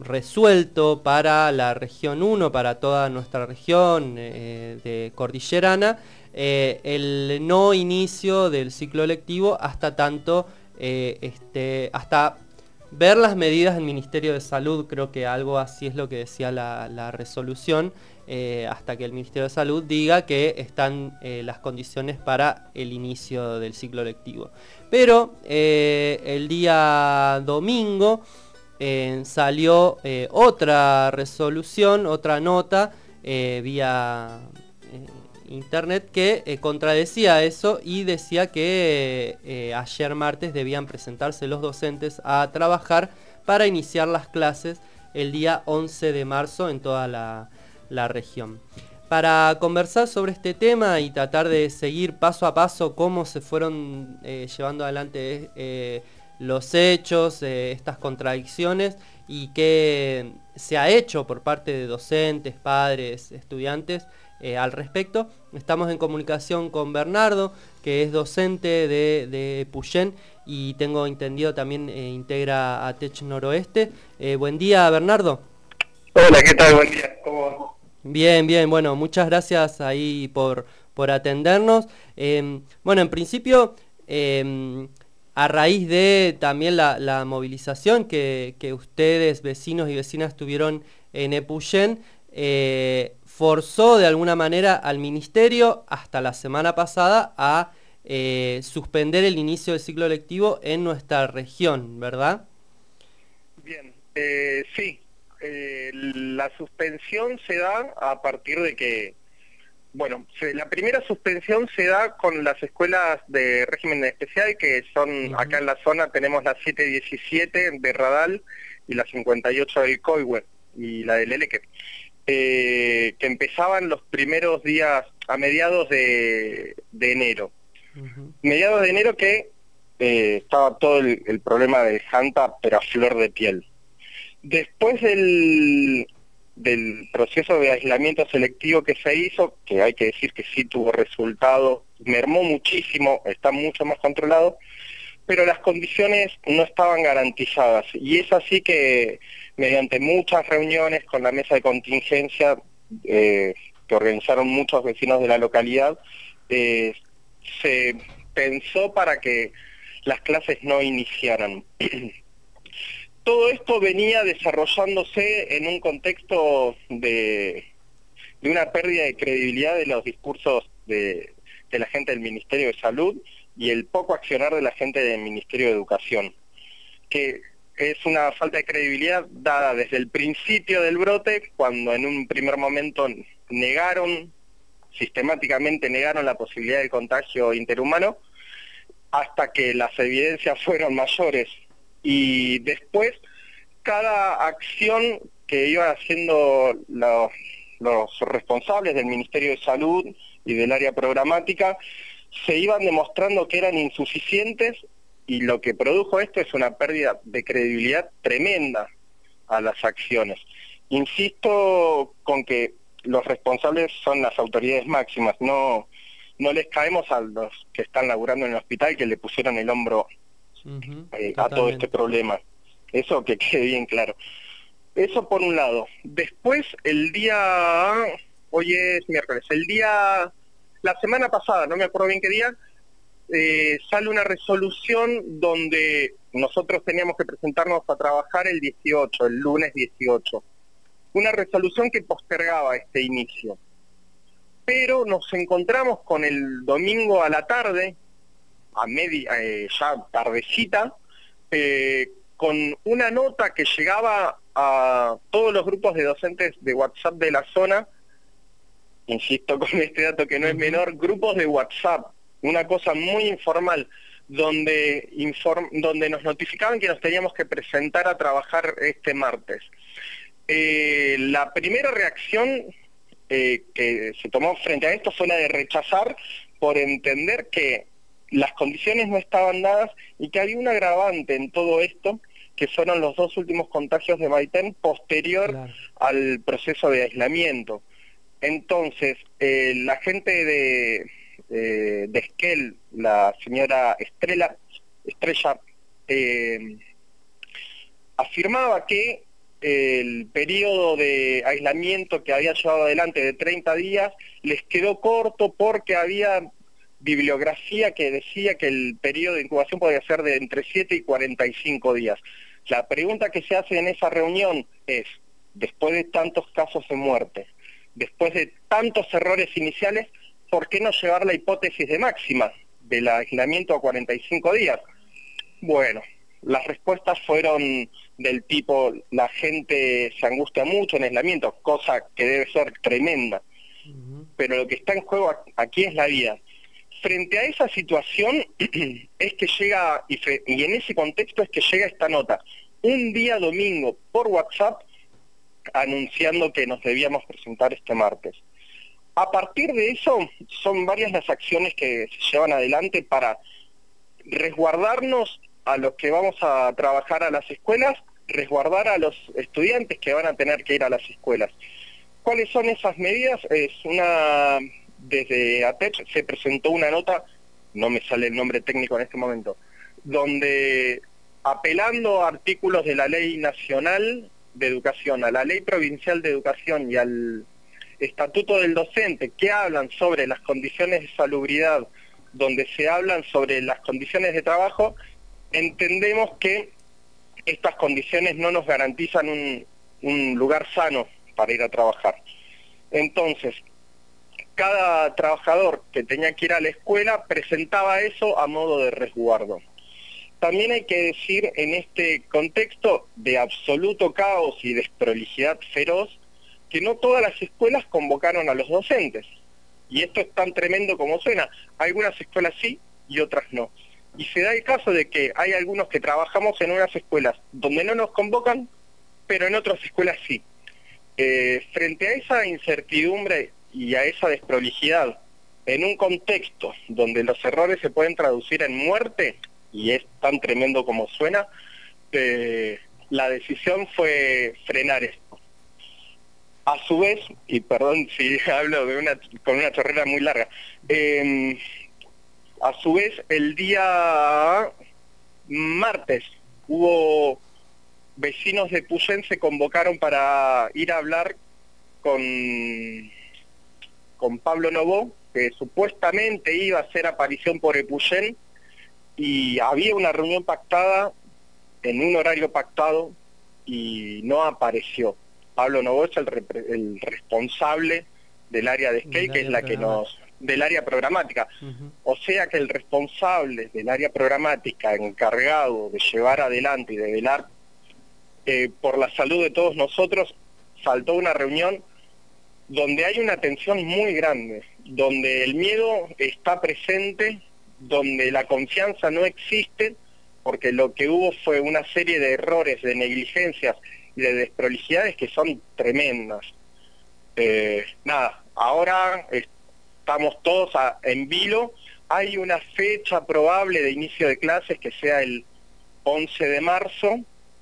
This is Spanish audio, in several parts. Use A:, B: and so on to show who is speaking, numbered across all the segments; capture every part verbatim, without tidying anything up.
A: resuelto para la región uno, para toda nuestra región eh, de cordillerana, eh, el no inicio del ciclo lectivo hasta tanto, eh, este, hasta ver las medidas del Ministerio de Salud. Creo que algo así es lo que decía la, la resolución, eh, hasta que el Ministerio de Salud diga que están eh, las condiciones para el inicio del ciclo lectivo. Pero eh, el día domingo eh, salió eh, otra resolución, otra nota eh, vía eh, internet que eh, contradecía eso y decía que eh, ayer martes debían presentarse los docentes a trabajar para iniciar las clases el día once de marzo en toda la, la región. Para conversar sobre este tema y tratar de seguir paso a paso cómo se fueron eh, llevando adelante eh, los hechos, eh, estas contradicciones y qué se ha hecho por parte de docentes, padres, estudiantes eh, al respecto, estamos en comunicación con Bernardo, que es docente de, de Puyén y tengo entendido también eh, integra a Tech Noroeste. Eh, buen día, Bernardo.
B: Hola, ¿qué tal? Buen día. ¿Cómo va?
A: Bien, bien, bueno, muchas gracias ahí por, por atendernos. Eh, bueno, en principio, eh, a raíz de también la, la movilización que, que ustedes, vecinos y vecinas, tuvieron en Epuyén, eh, forzó de alguna manera al ministerio hasta la semana pasada a eh, suspender el inicio del ciclo lectivo en nuestra región, ¿verdad?
B: Bien, eh, sí, eh, la suspensión se da a partir de que, bueno, se- la primera suspensión se da con las escuelas de régimen especial, que son, acá
A: Ujú.
B: en la zona tenemos la setecientos diecisiete de Radal y la cincuenta y ocho del Coihue y la del Eleque, eh, que empezaban los primeros días a mediados de, de enero.
A: Ujú.
B: Mediados de enero que eh, estaba todo el, el problema del Hanta, pero a flor de piel. Después del, del proceso de aislamiento selectivo que se hizo, que hay que decir que sí tuvo resultado, mermó muchísimo, está mucho más controlado, pero las condiciones no estaban garantizadas. Y es así que mediante muchas reuniones con la mesa de contingencia, eh, que organizaron muchos vecinos de la localidad, eh, se pensó para que las clases no iniciaran. Todo esto venía desarrollándose en un contexto de, de una pérdida de credibilidad de los discursos de, de la gente del Ministerio de Salud y el poco accionar de la gente del Ministerio de Educación, que es una falta de credibilidad dada desde el principio del brote, cuando en un primer momento negaron, sistemáticamente negaron la posibilidad de contagio interhumano, hasta que las evidencias fueron mayores. Y después, cada acción que iban haciendo los, los responsables del Ministerio de Salud y del área programática, se iban demostrando que eran insuficientes, y lo que produjo esto es una pérdida de credibilidad tremenda a las acciones. Insisto con que los responsables son las autoridades máximas, no, no les caemos a los que están laburando en el hospital, que le pusieron el hombro
A: Ujú.
B: eh, a todo este
A: Totalmente.
B: problema. Eso que quede bien claro. Eso por un lado. Después, el día, hoy es miércoles, el día, la semana pasada, no me acuerdo bien qué día, eh, sale una resolución donde nosotros teníamos que presentarnos a trabajar el dieciocho, el lunes dieciocho. Una resolución que postergaba este inicio. Pero nos encontramos con el domingo a la tarde, a media, eh, ya tardecita, eh, con una nota que llegaba a todos los grupos de docentes de WhatsApp de la zona, insisto con este dato que no es
A: Ujú.
B: menor, grupos de WhatsApp, una cosa muy informal, donde, inform donde nos notificaban que nos teníamos que presentar a trabajar este martes. Eh, la primera reacción eh, que se tomó frente a esto fue la de rechazar, por entender que las condiciones no estaban dadas y que había un agravante en todo esto, que fueron los dos últimos contagios de Maitén posterior
A: Claro.
B: al proceso de aislamiento. Entonces, eh, la gente de, eh, de Esquel, la señora Estrella, Estrella, eh, afirmaba que el periodo de aislamiento que había llevado adelante de treinta días les quedó corto porque había bibliografía que decía que el periodo de incubación podía ser de entre siete y cuarenta y cinco días. La pregunta que se hace en esa reunión es, después de tantos casos de muerte, después de tantos errores iniciales, ¿por qué no llevar la hipótesis de máxima del aislamiento a cuarenta y cinco días? Bueno, las respuestas fueron del tipo, la gente se angustia mucho en aislamiento, cosa que debe ser tremenda, uh-huh. Pero lo que está en juego aquí es la vida. Frente a esa situación es que llega, y, fre- y en ese contexto es que llega esta nota, un día domingo por WhatsApp, anunciando que nos debíamos presentar este martes. A partir de eso, son varias las acciones que se llevan adelante para resguardarnos a los que vamos a trabajar a las escuelas, resguardar a los estudiantes que van a tener que ir a las escuelas. ¿Cuáles son esas medidas? Es una... Desde A T E P se presentó una nota, no me sale el nombre técnico en este momento, donde apelando a artículos de la Ley Nacional de Educación, a la Ley Provincial de Educación y al Estatuto del Docente, que hablan sobre las condiciones de salubridad, donde se hablan sobre las condiciones de trabajo, entendemos que estas condiciones no nos garantizan un, un lugar sano para ir a trabajar. Entonces, cada trabajador que tenía que ir a la escuela presentaba eso a modo de resguardo. También hay que decir, en este contexto de absoluto caos y desprolijidad feroz, que no todas las escuelas convocaron a los docentes. Y esto es tan tremendo como suena. Algunas escuelas sí y otras no. Y se da el caso de que hay algunos que trabajamos en unas escuelas donde no nos convocan, pero en otras escuelas sí. Eh, frente a esa incertidumbre y a esa desprolijidad, en un contexto donde los errores se pueden traducir en muerte, y es tan tremendo como suena, eh, la decisión fue frenar esto. A su vez, y perdón si hablo de una, con una chorrera muy larga, eh, a su vez el día martes hubo vecinos de Puyén se convocaron para ir a hablar con... con Pablo Novo, que supuestamente iba a hacer aparición por Epuyén, y había una reunión pactada, en un horario pactado, y no apareció. Pablo Novo es el, repre el responsable del área de skate, que es la que nos... del área programática. Uh-huh. O sea que el responsable del área programática, encargado de llevar adelante y de velar eh, por la salud de todos nosotros, faltó una reunión donde hay una tensión muy grande, donde el miedo está presente, donde la confianza no existe, porque lo que hubo fue una serie de errores, de negligencias y de desprolijidades que son tremendas. Eh, nada, ahora estamos todos a, en vilo, hay una fecha probable de inicio de clases que sea el once de marzo,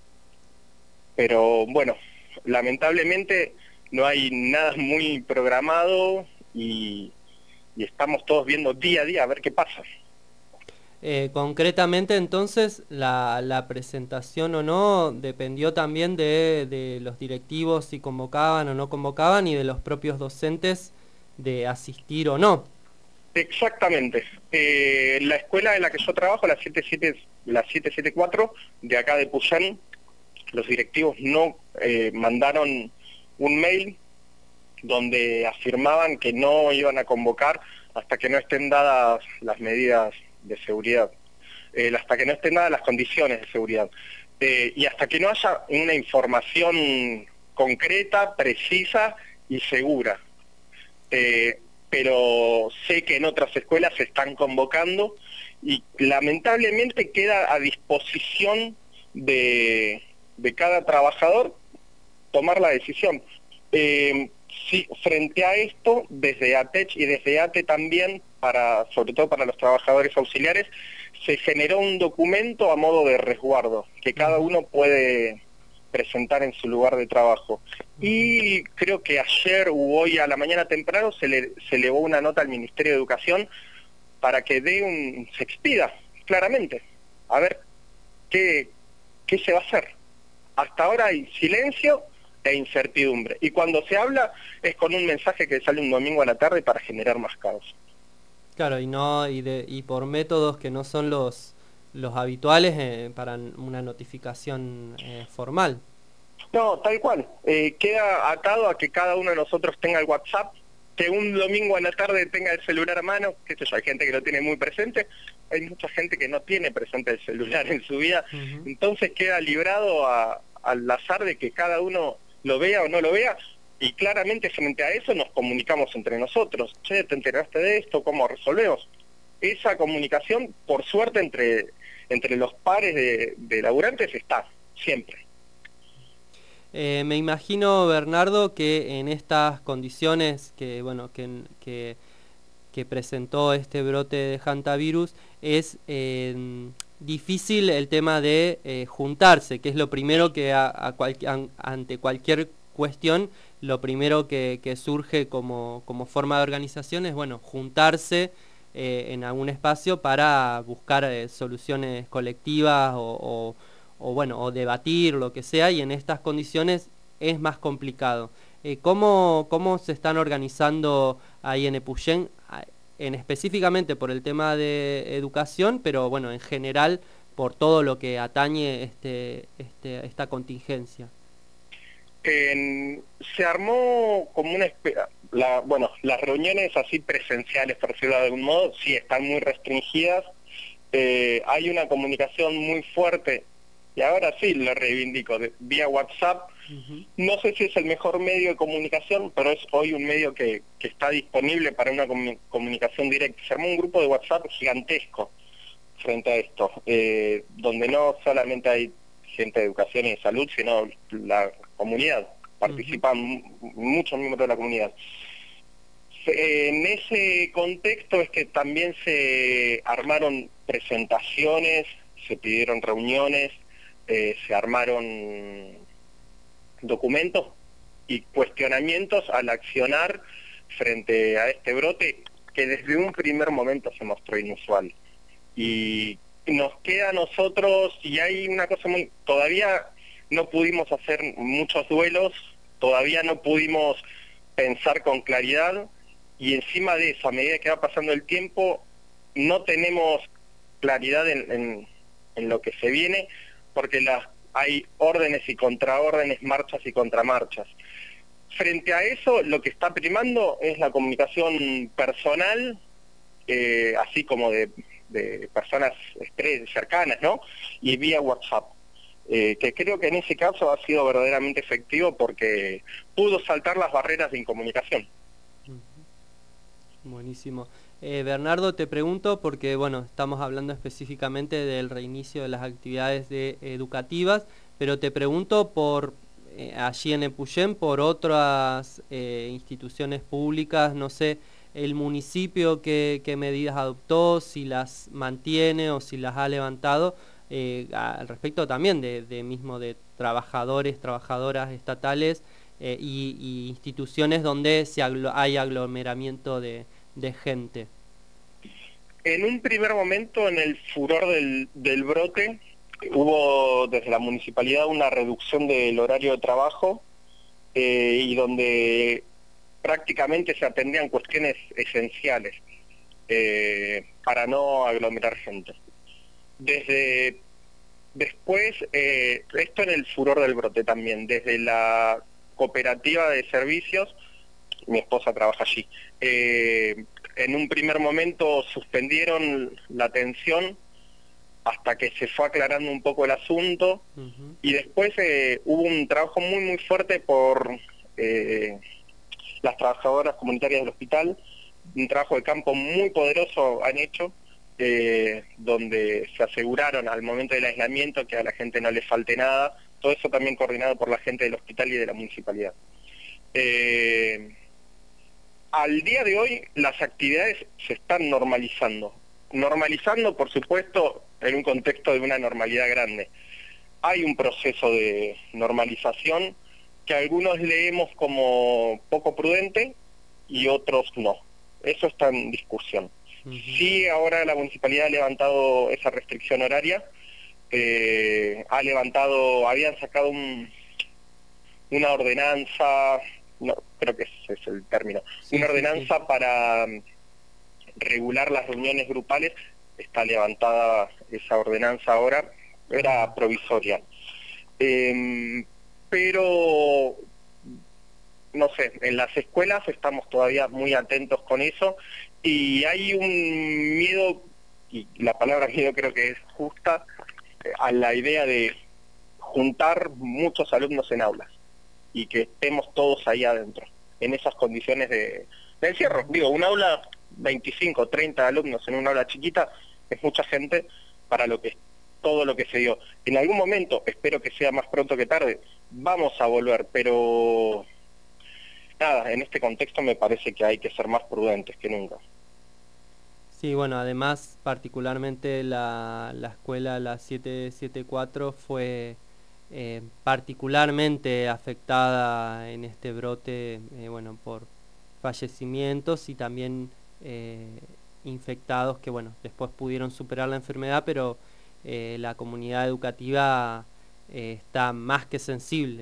B: pero bueno, lamentablemente no hay nada muy programado y, y estamos todos viendo día a día a ver qué pasa.
A: Eh, concretamente entonces la, la presentación o no dependió también de, de los directivos si convocaban o no convocaban y de los propios docentes de asistir o no.
B: Exactamente. Eh, la escuela en la que yo trabajo, la siete siete, la siete siete cuatro de acá de Puyén, los directivos no eh, mandaron un mail donde afirmaban que no iban a convocar hasta que no estén dadas las medidas de seguridad, eh, hasta que no estén dadas las condiciones de seguridad, eh, y hasta que no haya una información concreta, precisa y segura. Eh, pero sé que en otras escuelas se están convocando y lamentablemente queda a disposición de, de cada trabajador tomar la decisión. Eh, sí, frente a esto, desde A T E C y desde A T E también, para, sobre todo para los trabajadores auxiliares, se generó un documento a modo de resguardo, que cada uno puede presentar en su lugar de trabajo. Y creo que ayer u hoy a la mañana temprano se le se elevó una nota al Ministerio de Educación para que dé un, se expida claramente, a ver qué, qué se va a hacer. Hasta ahora hay silencio e incertidumbre. Y cuando se habla es con un mensaje que sale un domingo a la tarde para generar más caos.
A: Claro, y no y, de, y por métodos que no son los, los habituales eh, para una notificación eh, formal.
B: No, tal cual. Eh, queda atado a que cada uno de nosotros tenga el WhatsApp, que un domingo a la tarde tenga el celular a mano, que esto hay gente que lo tiene muy presente, hay mucha gente que no tiene presente el celular en su vida, uh-huh. Entonces queda librado a, al azar de que cada uno lo vea o no lo vea, y claramente frente a eso nos comunicamos entre nosotros. Che, ¿te enteraste de esto? ¿Cómo resolvemos? Esa comunicación, por suerte, entre, entre los pares de, de laburantes está, siempre.
A: Eh, me imagino, Bernardo, que en estas condiciones que, bueno, que, que, que presentó este brote de hantavirus es eh, difícil el tema de eh, juntarse, que es lo primero que a, a cual, a, ante cualquier cuestión, lo primero que, que surge como, como forma de organización es, bueno, juntarse eh, en algún espacio para buscar eh, soluciones colectivas o, o o bueno, o debatir, lo que sea, y en estas condiciones es más complicado. Eh, ¿cómo, ¿Cómo se están organizando ahí en Epuyén, en específicamente por el tema de educación, pero bueno, en general por todo lo que atañe este, este, esta contingencia?
B: Eh, se armó como una espera, la, bueno, las reuniones así presenciales, por decirlo de algún modo, sí están muy restringidas, eh, hay una comunicación muy fuerte. Y ahora sí lo reivindico, de, vía WhatsApp. Uh-huh. No sé si es el mejor medio de comunicación, pero es hoy un medio que, que está disponible para una comun- comunicación directa. Se armó un grupo de WhatsApp gigantesco frente a esto, eh, donde no solamente hay gente de educación y de salud, sino la comunidad. Participan uh-huh. muchos miembros de la comunidad. En ese contexto es que también se armaron presentaciones, se pidieron reuniones, Eh, se armaron documentos y cuestionamientos al accionar frente a este brote que desde un primer momento se mostró inusual. Y nos queda a nosotros, y hay una cosa muy... Todavía no pudimos hacer muchos duelos, todavía no pudimos pensar con claridad, y encima de eso, a medida que va pasando el tiempo, no tenemos claridad en, en, en lo que se viene, porque las, hay órdenes y contraórdenes, marchas y contramarchas. Frente a eso, lo que está primando es la comunicación personal, eh, así como de, de personas cercanas, ¿no? Y vía WhatsApp, eh, que creo que en ese caso ha sido verdaderamente efectivo porque pudo saltar las barreras de incomunicación.
A: Buenísimo. Eh, Bernardo, te pregunto porque, bueno, estamos hablando específicamente del reinicio de las actividades de, educativas, pero te pregunto por eh, allí en Epuyén, por otras eh, instituciones públicas, no sé, el municipio qué, qué medidas adoptó, si las mantiene o si las ha levantado, eh, al respecto también de, de mismo de trabajadores, trabajadoras estatales eh, y, y instituciones donde se aglo- hay aglomeramiento de de gente.
B: En un primer momento, en el furor del, del brote, hubo desde la municipalidad una reducción del horario de trabajo eh, y donde prácticamente se atendían cuestiones esenciales eh, para no aglomerar gente. Desde después, eh, esto en el furor del brote también, desde la cooperativa de servicios, mi esposa trabaja allí, eh, en un primer momento suspendieron la atención hasta que se fue aclarando un poco el asunto, uh-huh. Y después eh, hubo un trabajo muy muy fuerte por eh, las trabajadoras comunitarias del hospital, un trabajo de campo muy poderoso han hecho, eh, donde se aseguraron al momento del aislamiento que a la gente no le falte nada, todo eso también coordinado por la gente del hospital y de la municipalidad. Eh, Al día de hoy las actividades se están normalizando. Normalizando, por supuesto, en un contexto de una normalidad grande. Hay un proceso de normalización que algunos leemos como poco prudente y otros no. Eso está en discusión. Uh-huh. Sí, ahora la municipalidad ha levantado esa restricción horaria, eh, ha levantado, habían sacado un, una ordenanza, no, creo que ese es el término,
A: Sí,
B: una
A: sí, sí.
B: ordenanza para mm, regular las reuniones grupales. Está levantada esa ordenanza ahora, era
A: Ah,
B: provisoria. Eh, pero, no sé, en las escuelas estamos todavía muy atentos con eso y hay un miedo, y la palabra miedo creo que es justa, eh, a la idea de juntar muchos alumnos en aulas y que estemos todos ahí adentro, en esas condiciones de, de encierro.
A: ujú.
B: Digo, un aula, veinticinco, treinta alumnos en una aula chiquita, es mucha gente para lo que todo lo que se dio. En algún momento, espero que sea más pronto que tarde, vamos a volver, pero nada, en este contexto me parece que hay que ser más prudentes que nunca.
A: Sí, bueno, además particularmente la, la escuela, la setecientos setenta y cuatro, fue eh, particularmente afectada en este brote, eh, bueno, por fallecimientos y también eh, infectados que, bueno, después pudieron superar la enfermedad, pero eh, la comunidad educativa eh, está más que sensible.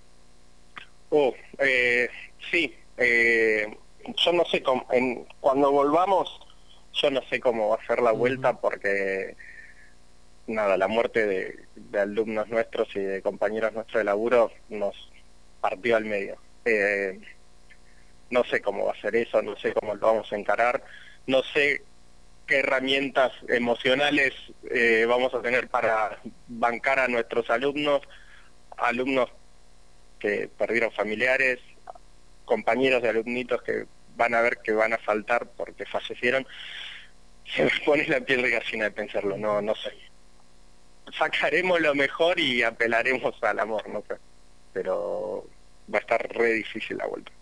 B: Oh, eh, sí, eh, yo no sé cómo, en, cuando volvamos, yo no sé cómo va a ser la
A: Ujú.
B: vuelta porque nada, la muerte de, de alumnos nuestros y de compañeros nuestros de laburo nos partió al medio. Eh, no sé cómo va a ser eso, no sé cómo lo vamos a encarar, no sé qué herramientas emocionales eh, vamos a tener para bancar a nuestros alumnos, alumnos que perdieron familiares, compañeros de alumnitos que van a ver que van a faltar porque fallecieron. Se me pone la piel de gallina de pensarlo, no,
A: Ujú.
B: no sé. Sacaremos lo mejor y apelaremos al amor, no sé. Pero va a estar re difícil la vuelta.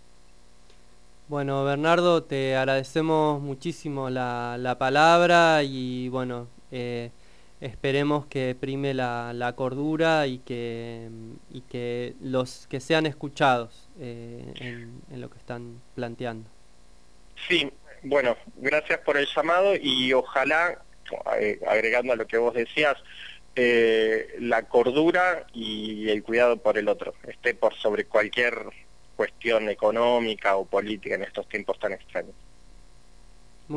A: Bueno, Bernardo, te agradecemos muchísimo la, la palabra y bueno, eh, esperemos que prime la, la cordura y que, y que los que sean escuchados eh, en, en lo que están planteando.
B: Sí, bueno, gracias por el llamado y ojalá, eh, agregando a lo que vos decías, eh, la cordura y el cuidado por el otro, esté por sobre cualquier cuestión económica o política en estos tiempos tan extraños.